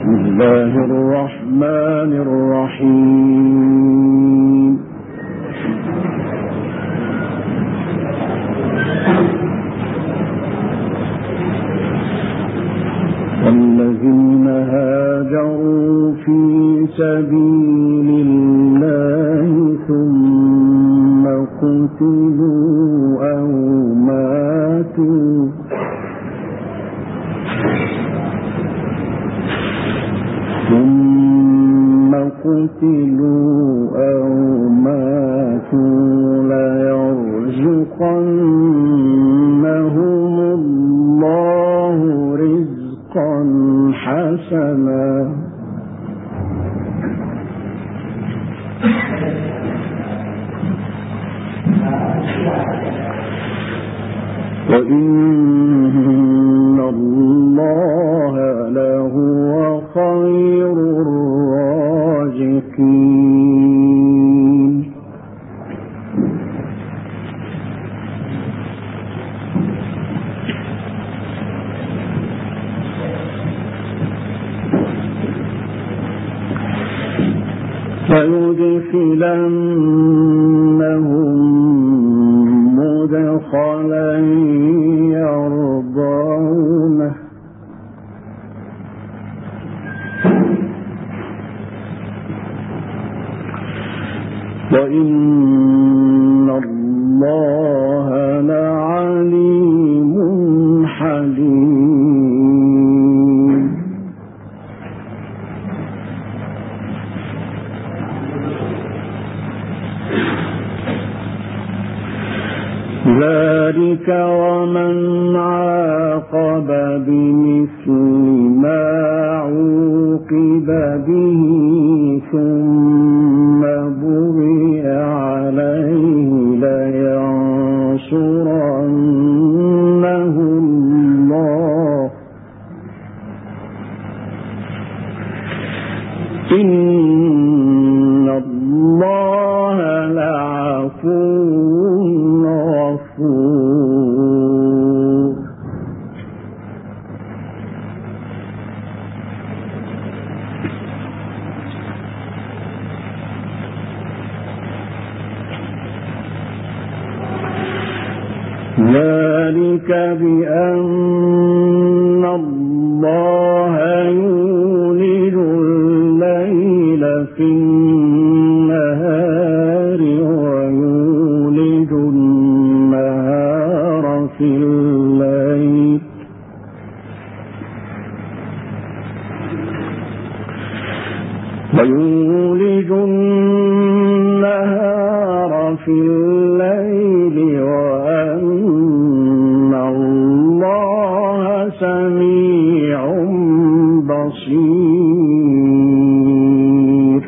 الله الرحمن الرحيم. والذين هاجروا في سبيل الله ثم قتلوا أو ماتوا ليرزقنهم الله رزقا حسنا وإن الله لهو خير الرازقين. فيدخلنهم مدخلا يرضونه وإن الله لعليم حليم. ذلك ومن عاقب بمثل ما عوقب به ثم بغي عليه لينصرنه الله إن الله لعفو غفور. ذلك بأن الله يولج الليل في النهار ويولج النهار في الليل وأن الله سميع بصير.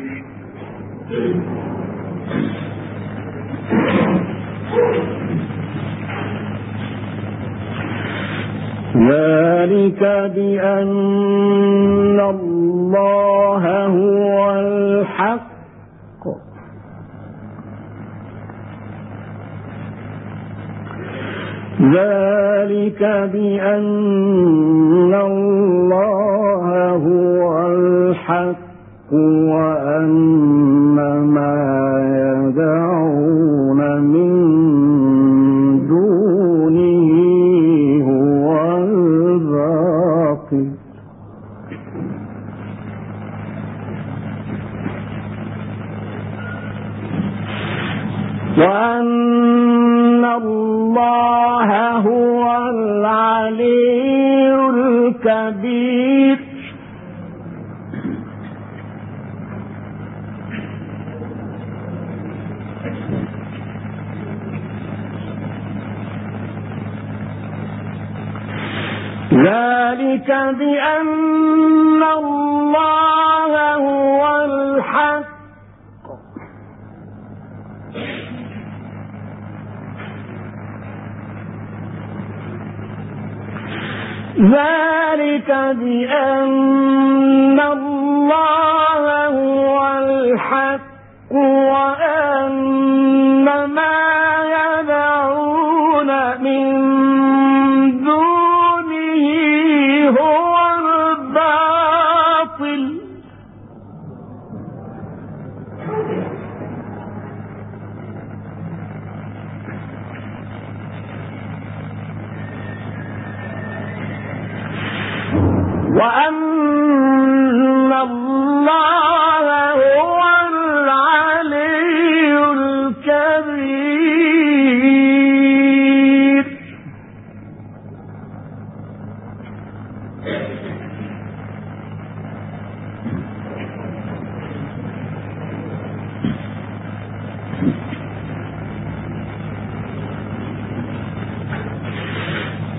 ذلك بأن الله هو الحق ذلك بأن الله هو الحق وأن ما يدعون من دونه هو الباطل وأن الله هو العلي الكبير. ذلك بأن الله هو الحق ذلك بأن الله هو الحق وأن ما يدعون من دونه هو الباطل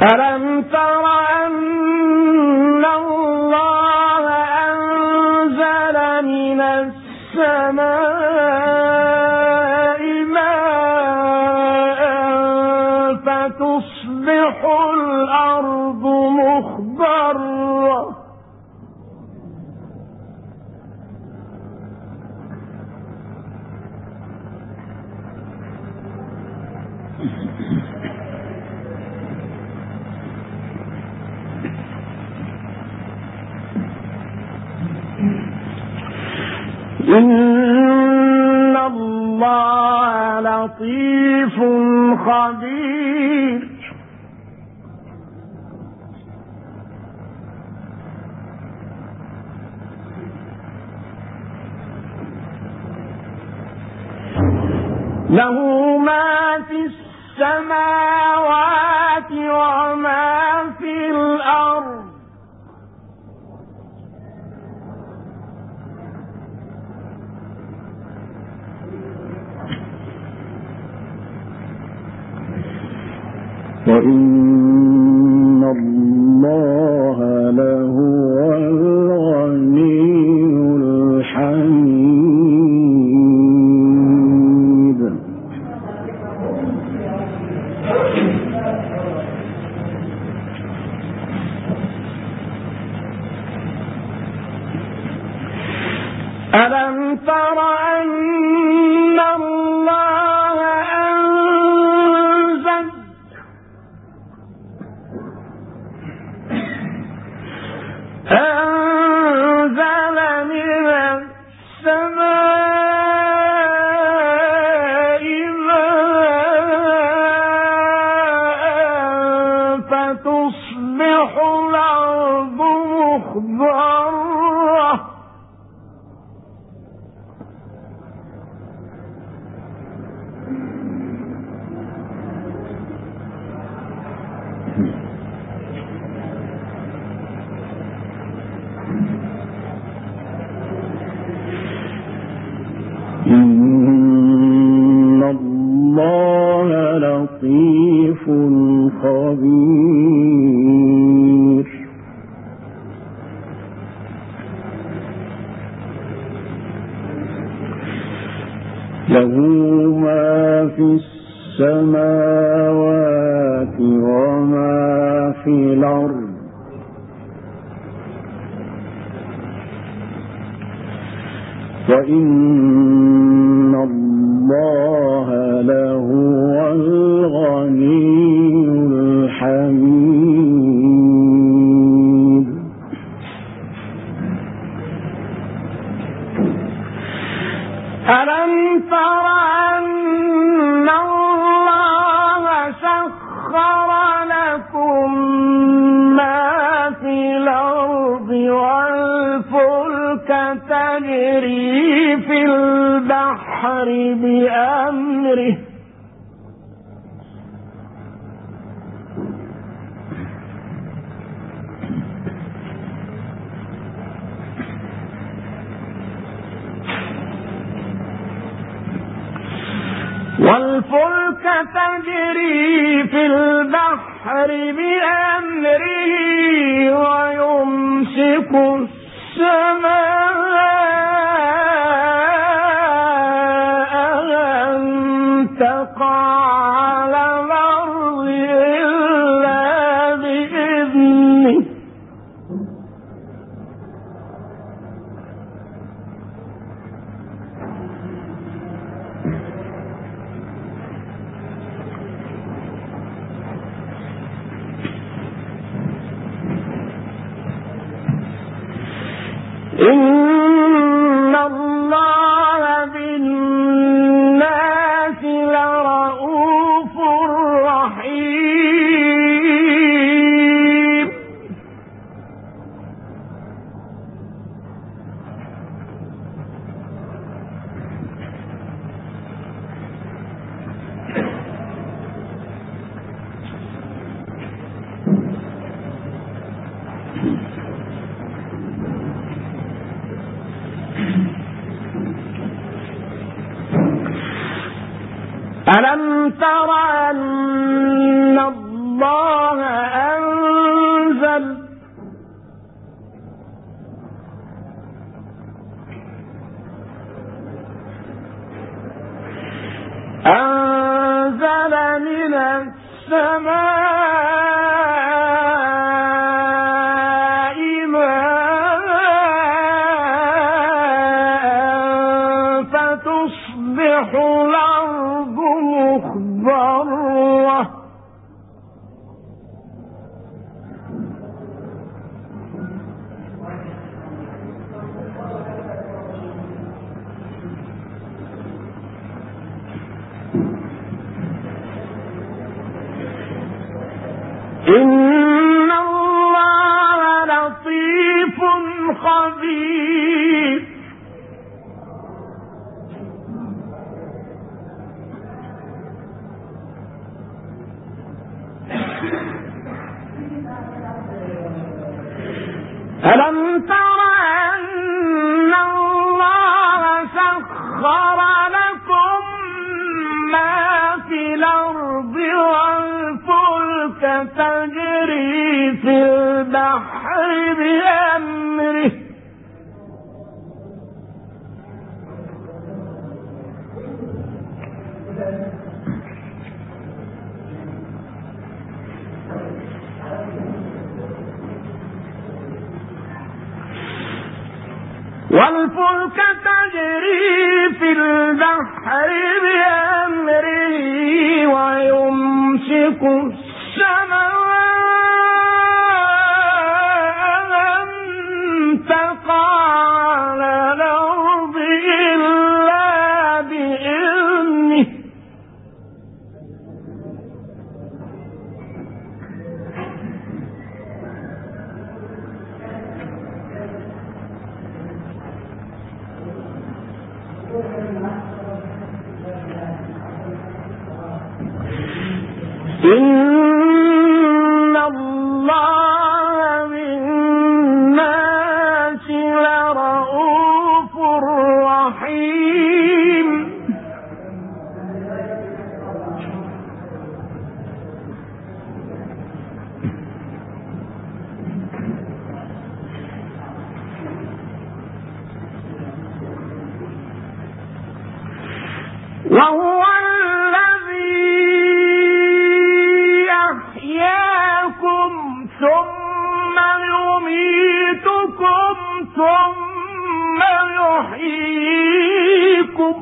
ألم تر أن الله أنزل من السماء ماء فتصبح الأرض مخضرة إن الله لطيف خبير له ما في السماوات وما في الأرض وإن الله لهو الغني الحميد ألم تر أن الله أنزل من السماء ماء فتصبح الأرض مخضرة إن الله لطيف خبير له ما في السماوات وما في الأرض وإن الله لهو الغني الحميد ألم تر أن الله سخر لكم ما في الأرض والفلك تجري في البحر بأمره والفلك تجري في البحر بأمره ويمسك السماء أن تقع على الأرض إلا بإذنه إن الله بالناس لرؤوف رحيم ألم تر أن الله أنزل من السماء ماء فتصبح الأرض مخضرة إن الله لطيف خبير ألم تر أن الله سخر لكم ما في الأرض والفلك تجري في البحر بأمره والفلك تجري في البحر بأمره ويمسك السماء أن تقع على الأرض إلا بإذنه إن الله بالناس لرءوف رحيم وهو ثم يميتكم ثم يحييكم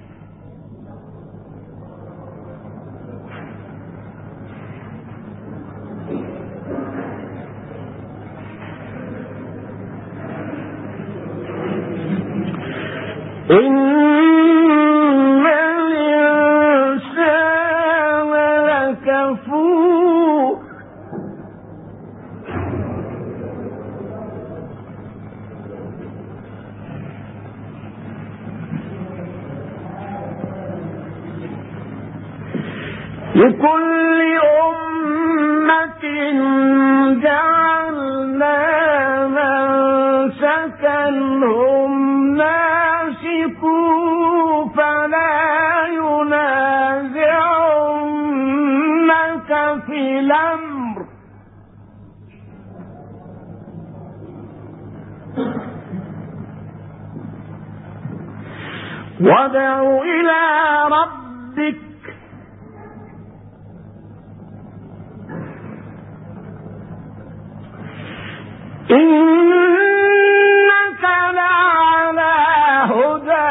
إن الإنسان لكفور لكل أمة جعلنا منسكا هم ناسكوه فلا ينازعنك في الأمر وادع إلى ربك إنك لعلى هدى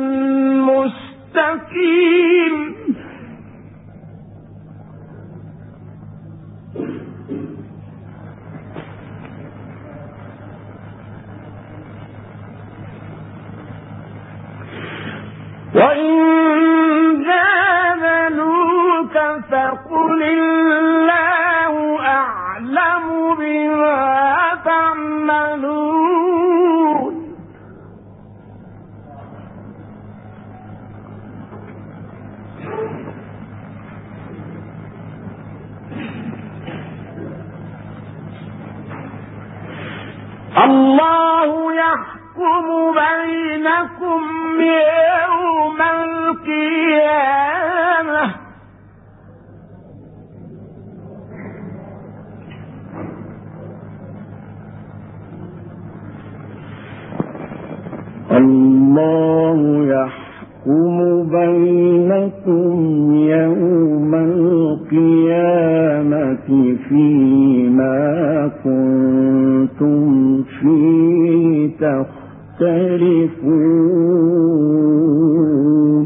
مستقيم وإن جادلوك فقل الله أعلم بما تعملون الله يحكم بينكم يوم القيامة الله يحكم بينكم يوم القيامة فيما كنتم فيه تختلفون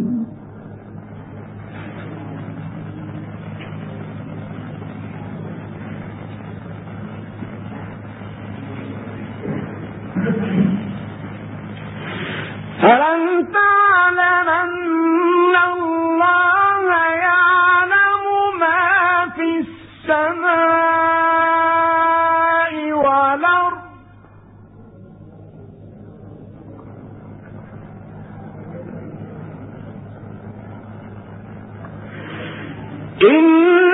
ألم تعلم أن الله يعلم ما في السماء والأرض إن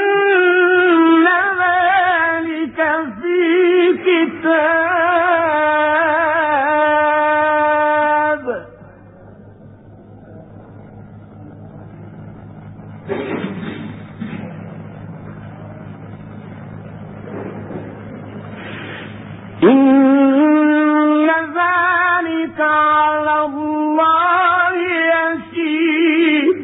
ذلك في كتاب إن ذلك على الله يسير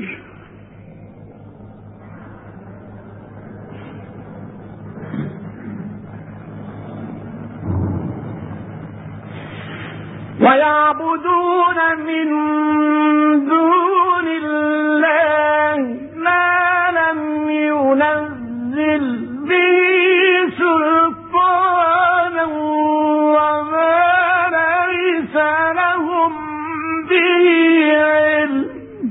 ويعبدون من دون الله ما لم ينزل به سلطانا وما ليس لهم به علم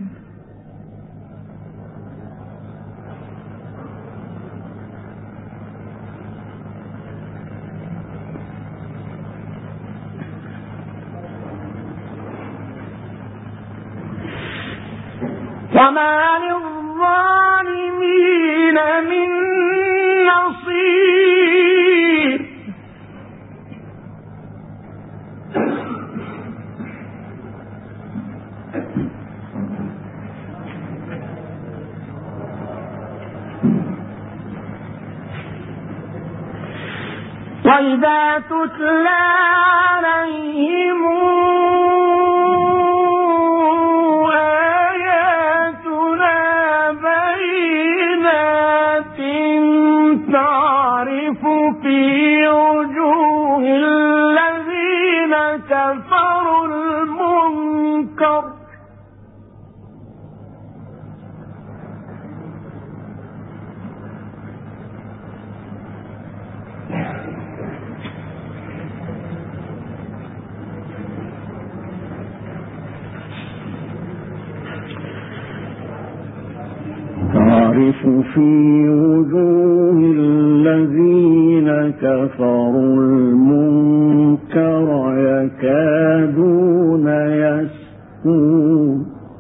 وما للظالمين من نصير وإذا تتلى عليهم تعرف في وجوه الذين كفروا المنكر تعرف في وجوه الذين كفروا المنكر يكادون يسطون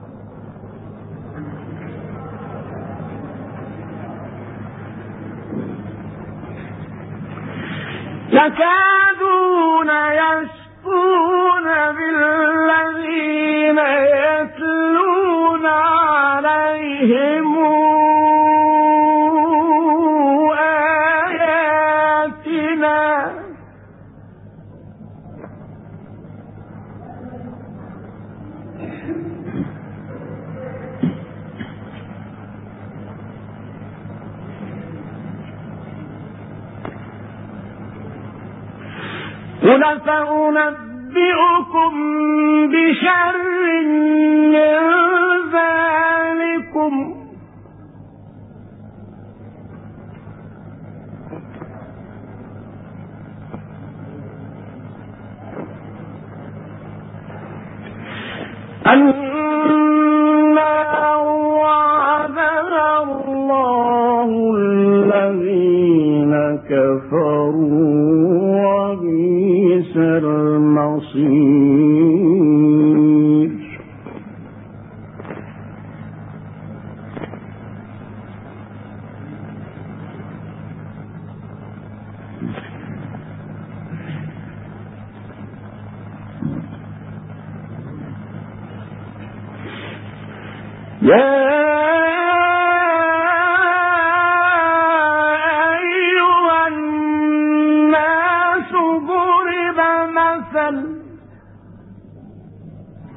بالذين يتلون عليهم قل فأنبئكم بشر من ذلكم النار وعدها الله الذين كفروا وبئس المصير يا أيها الناس ضرب مثل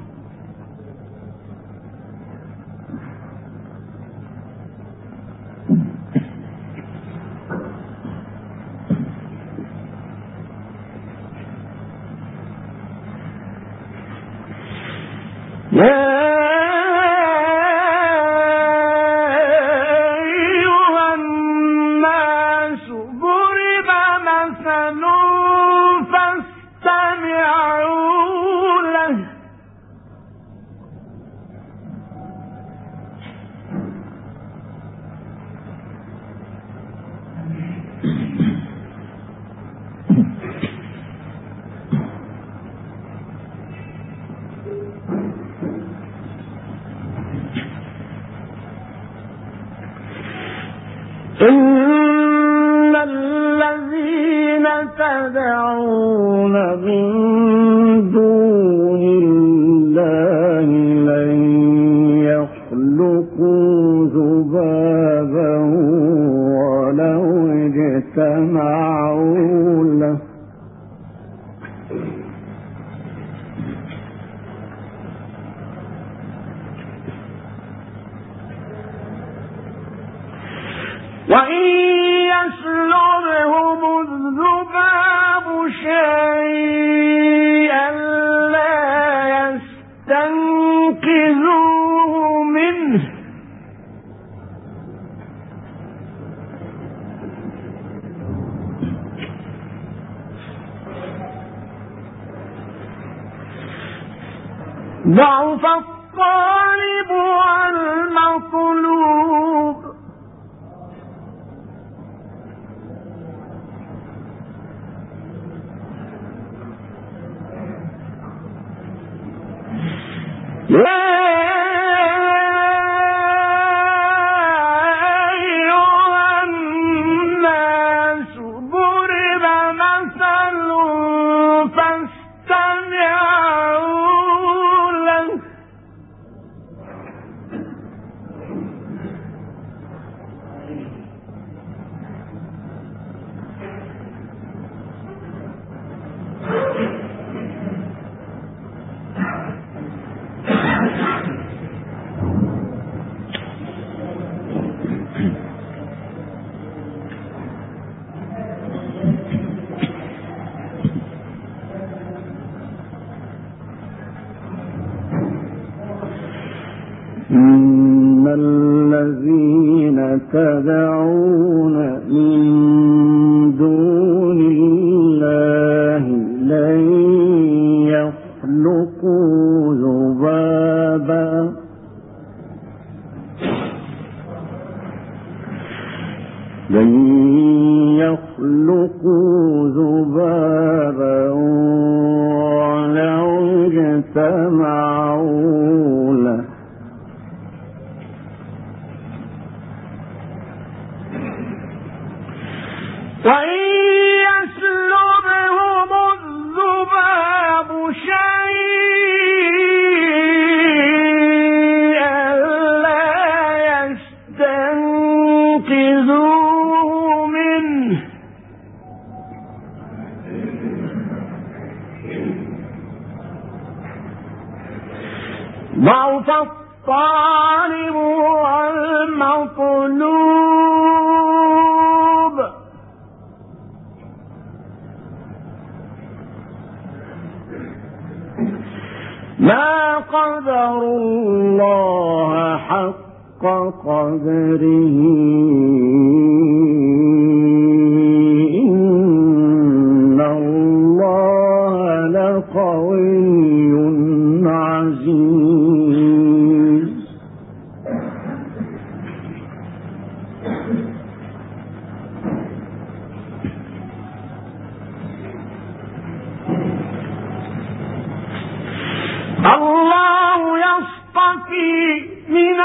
إن الذين تدعون من دون الله لن يخلقوا ذبابا ولو اجتمعوا له وإن يسلبهم الذباب شيئا لا يستنقذوه منه ضعف الطالب والمطلوب إن الذين تدعون من دون الله لن يخلقوا ذبابا ولو اجتمعوا له وإن يسلبهم الذباب شيئا لا يستنقذوه منه ضعف الطالب والمطلوب ما قدروا الله حق قدره إن الله لقوي عزيز الله يصطفي من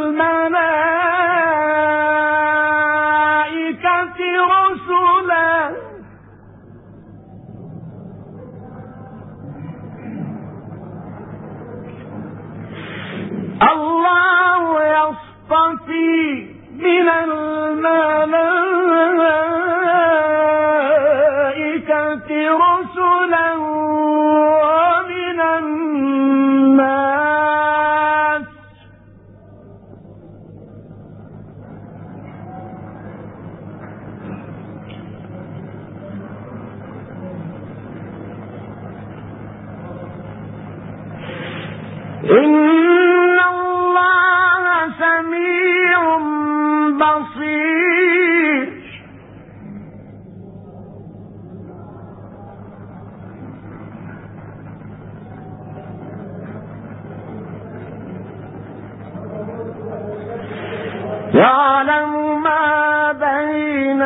الملائكة رسلا الله يصطفي من الملائكة رسلا ومن الناس إن الله سميع بصير. يعلم ما بين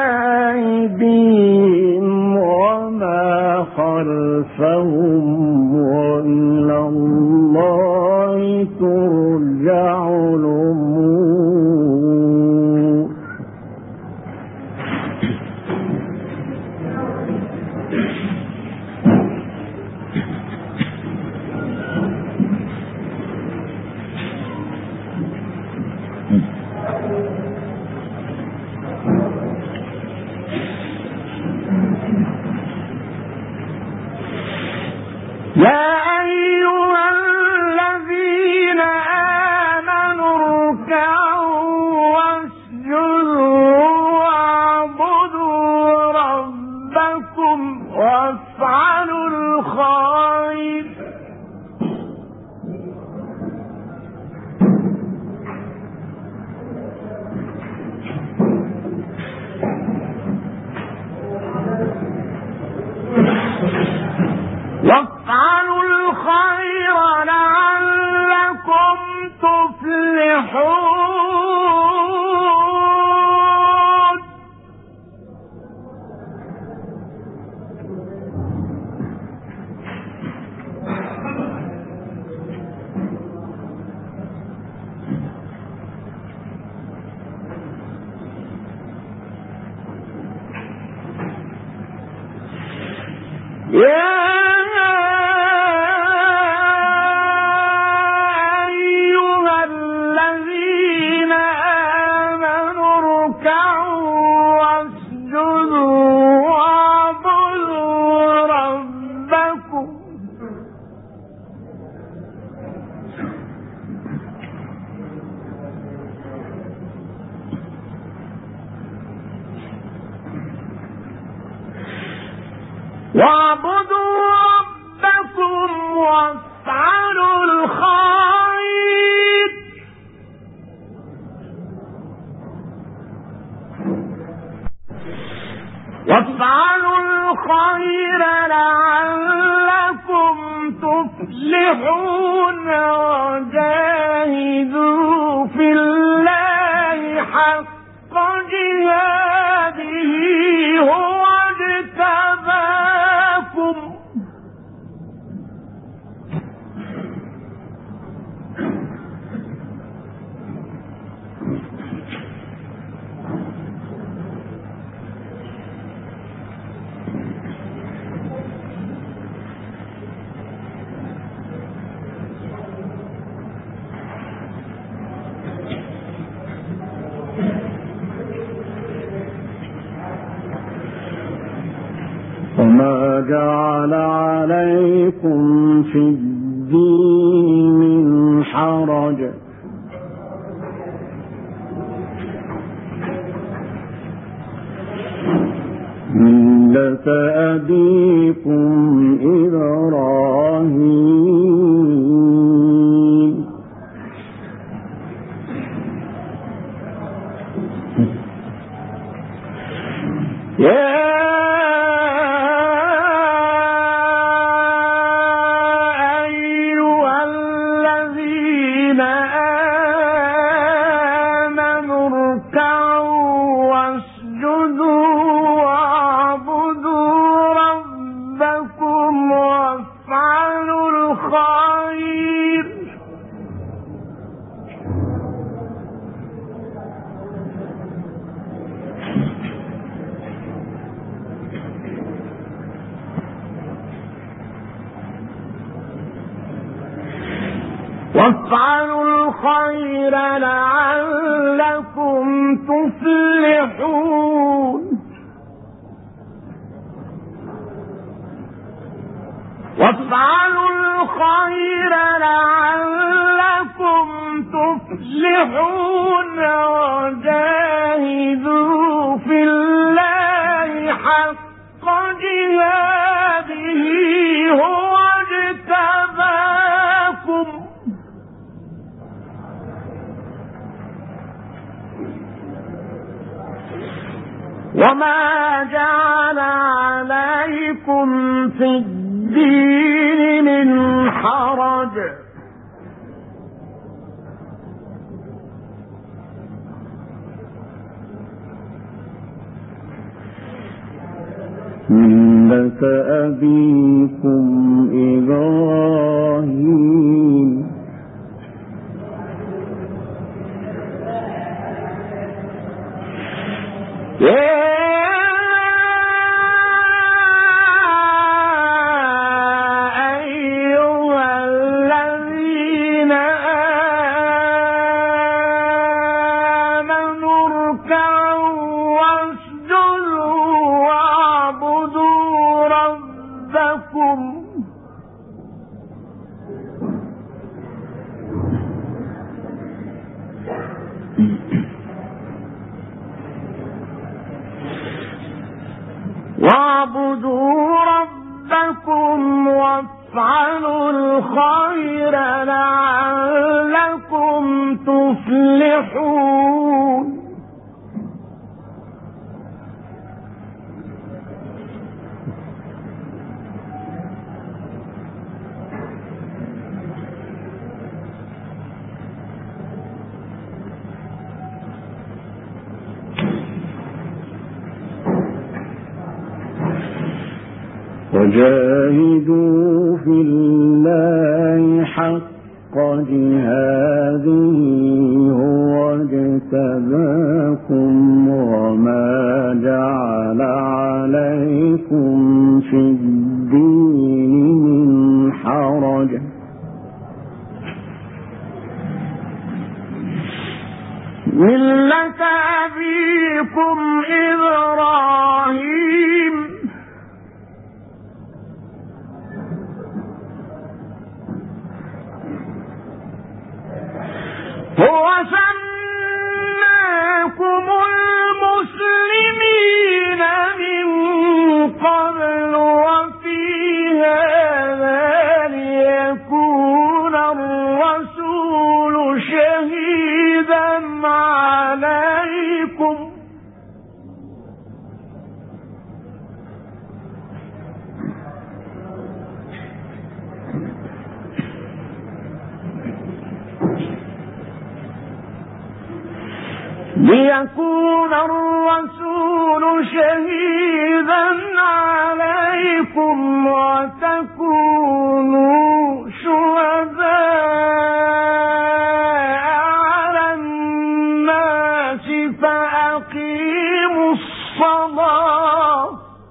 أيديهم وما خلفهم وإلى الله ترجع الأمور. يا أيها الذين آمنوا اركعوا واسجدوا واعبدوا ربكم وافعلوا الخير لعلكم تفلحون. واعبدوا ربكم وافعلوا الخير لعلكم تفلحون. وجاهدوا في الله حق جهاده هو اجتباكم وما جعل عليكم في الدين من حرج ملة أبيكم إبراهيم وافعلوا الخير لعلكم تفلحون. وافعلوا الخير لعلكم تفلحون. وجاهدوا في الله حق جهاده هو اجتباكم وما جعل عليكم في الدين من حرج ملة أبيكم إبراهيم واعبدوا ربكم وافعلوا الخير لعلكم تفلحون وجاهدوا في الله حق جهاده هو اجتباكم وما جعل عليكم في الدين من حرج ملة أبيكم إبراهيم هو سماكم المسلمين من قبل وفي هذا ليكون الرسول شهيدا عليكم وتكونوا شهداء على الناس فأقيموا الصلاة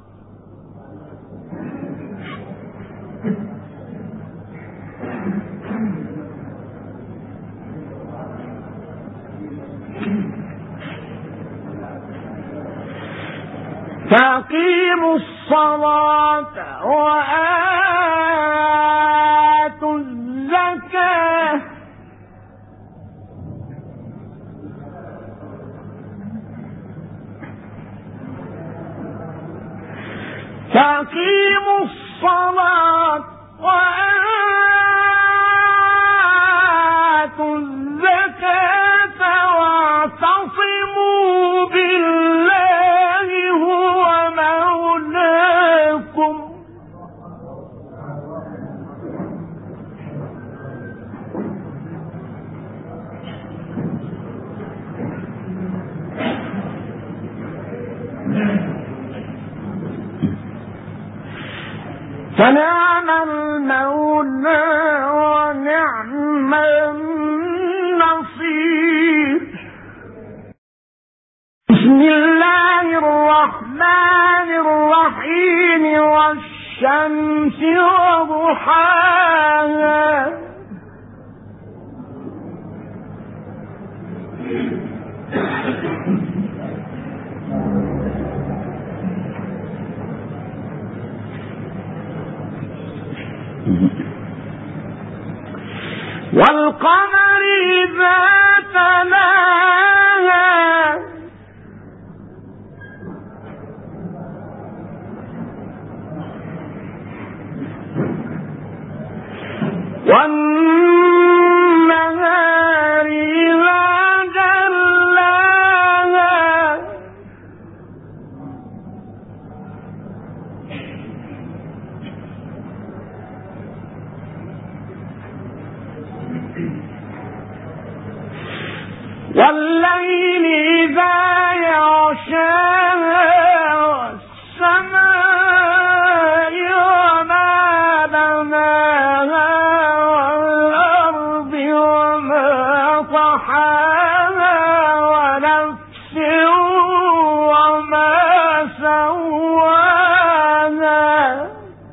وآتوا الزكاة فأقيموا الصلاة وآتوا الزكاة واعتصموا بالله هو مولاكم فنعم المولى ونعم النصير. بسم الله الرحمن الرحيم والشمس وضحاها والقمر إذا تلاها والنهار إذا جلاها والليل إذا يغشاها والسماء وما بناها والأرض وما طحاها ونفس وما سواها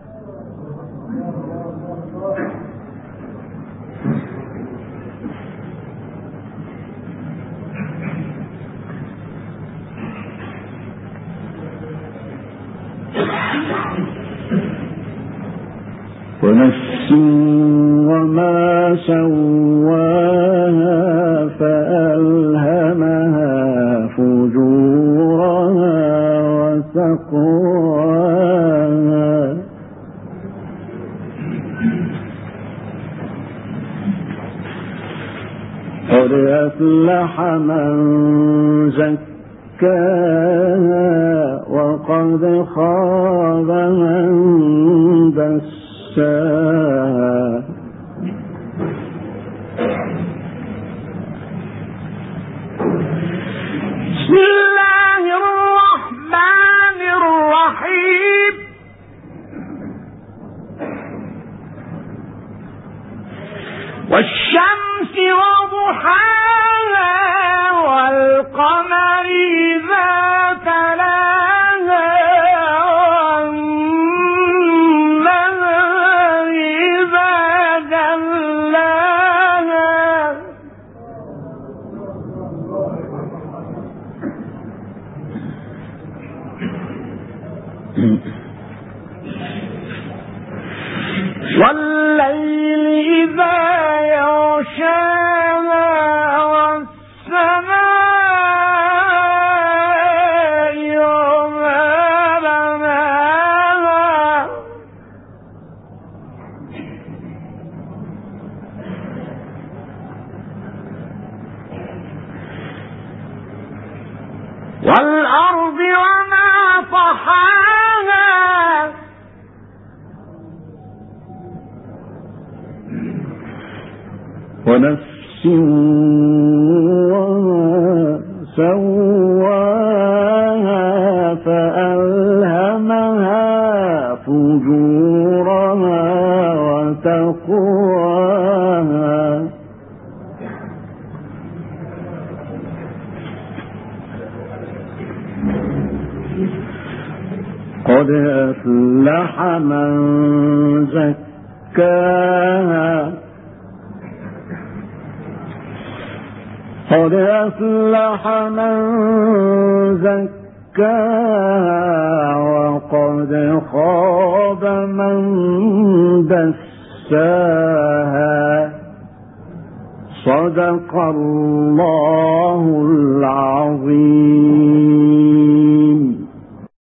ونفس وما سواها فألهمها فجورها وتقواها قد أفلح من زكاها وقد خاب من دساها بسم الله الرحمن الرحيم والشمس وضحاها والقمر إذا تلاها والنهار إذا جلاها والليل إذا يغشاها والسماء وما بناها والأرض وما طحاها ونفس وما سواها فألهمها فجورها وتقواها قد أفلح من زكاها قد أفلح من زكاها وقد خاب من دساها صدق الله العظيم.